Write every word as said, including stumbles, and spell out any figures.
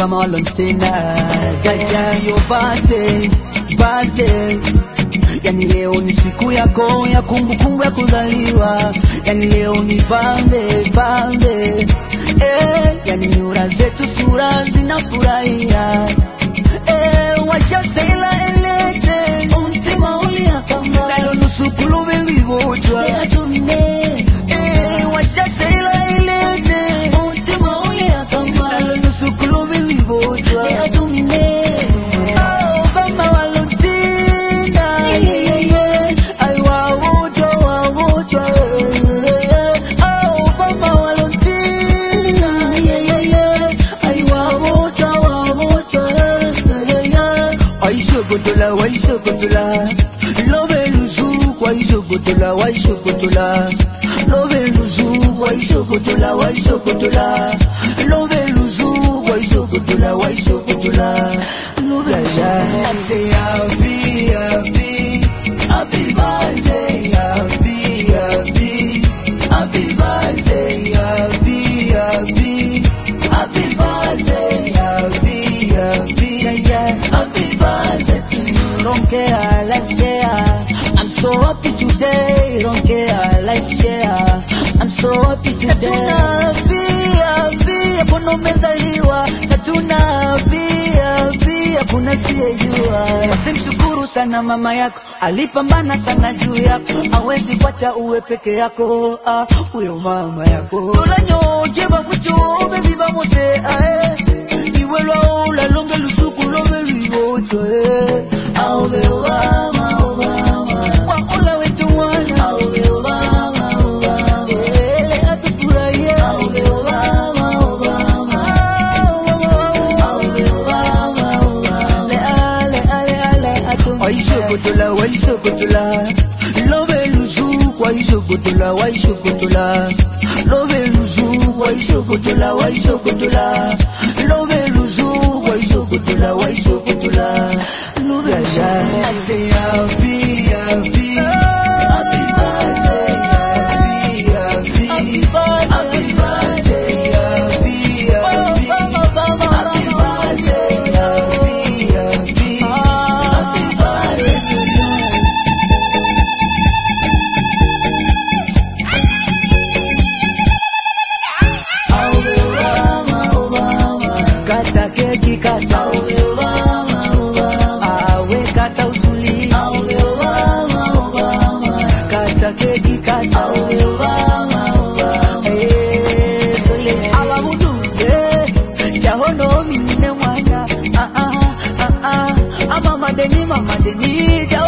Obama Valentina. Gaja your birthday, birthday. Yani leo ni siku yako ya kumbukumbu ya kuzaliwa. Yani leo ni pambe, pambe. Eh, yani nyura zetu sura zinafurahia. Eh, washa sela elete untima ulia kama nalo nusukulu bibijwa ya tumne. Eh, washa sela elete untima ulia kama nalo nusukulu bibijwa ya tumne. Oh, Obama Valentina, yeah, yeah, I want you, I want you. Oh, Obama Valentina, yeah, yeah, yeah, I want you, I want you. Waishokotola, waishokotola, lobe luzu, waishokotola, waishokotola, lobe luzu, waishokotola, waishokotola, lobe luzu, waishokotola, waishokotola, lobe luzu. I say happy, happy, happy birthday, happy, happy, happy birthday, happy, happy, happy birthday, happy, happy, yeah, yeah, happy birthday to you. Don't care, let's share. I'm so happy today. Don't care, let's share. I'm so happy today. Natuna happy, happy, hakuna umezaliwa. Natuna happy, happy, hakuna siyejua. Wasimshukuru sana mama yako, alipambana sana juu yako. Hawezi kuacha uwe peke yako, ah, huyo mama yako. Olanyo jeba kucho, baby bamose, ah, iwelo la longe lusuku lo baby bocho, eh. Ah, Obama, Obama, kwa ula wetu wana. Ah, Obama, Obama, ele atufurahie. Ah, Obama, Obama, ah, Obama, Obama, le ale ale ale atum. Waishokotola, waishokotola, lobe luzu, waishokotola, waishokotola, lobe luzu, waishokotola, waishokotola, lobe luzu, waishokotola, waishokotola, lobe luzu. I say happy, happy, happy birthday, happy, happy, happy birthday, happy, happy, happy birthday, happy, happy, happy birthday to you. Obama, Obama, kata keki kata. Obama, Obama, awe kata utuli. Obama, Obama, kata keki kata. Obama, Obama, eh, tole abamudu, eh, jahono mine mwana. Ah ah ah ah, mama deni, mama deni.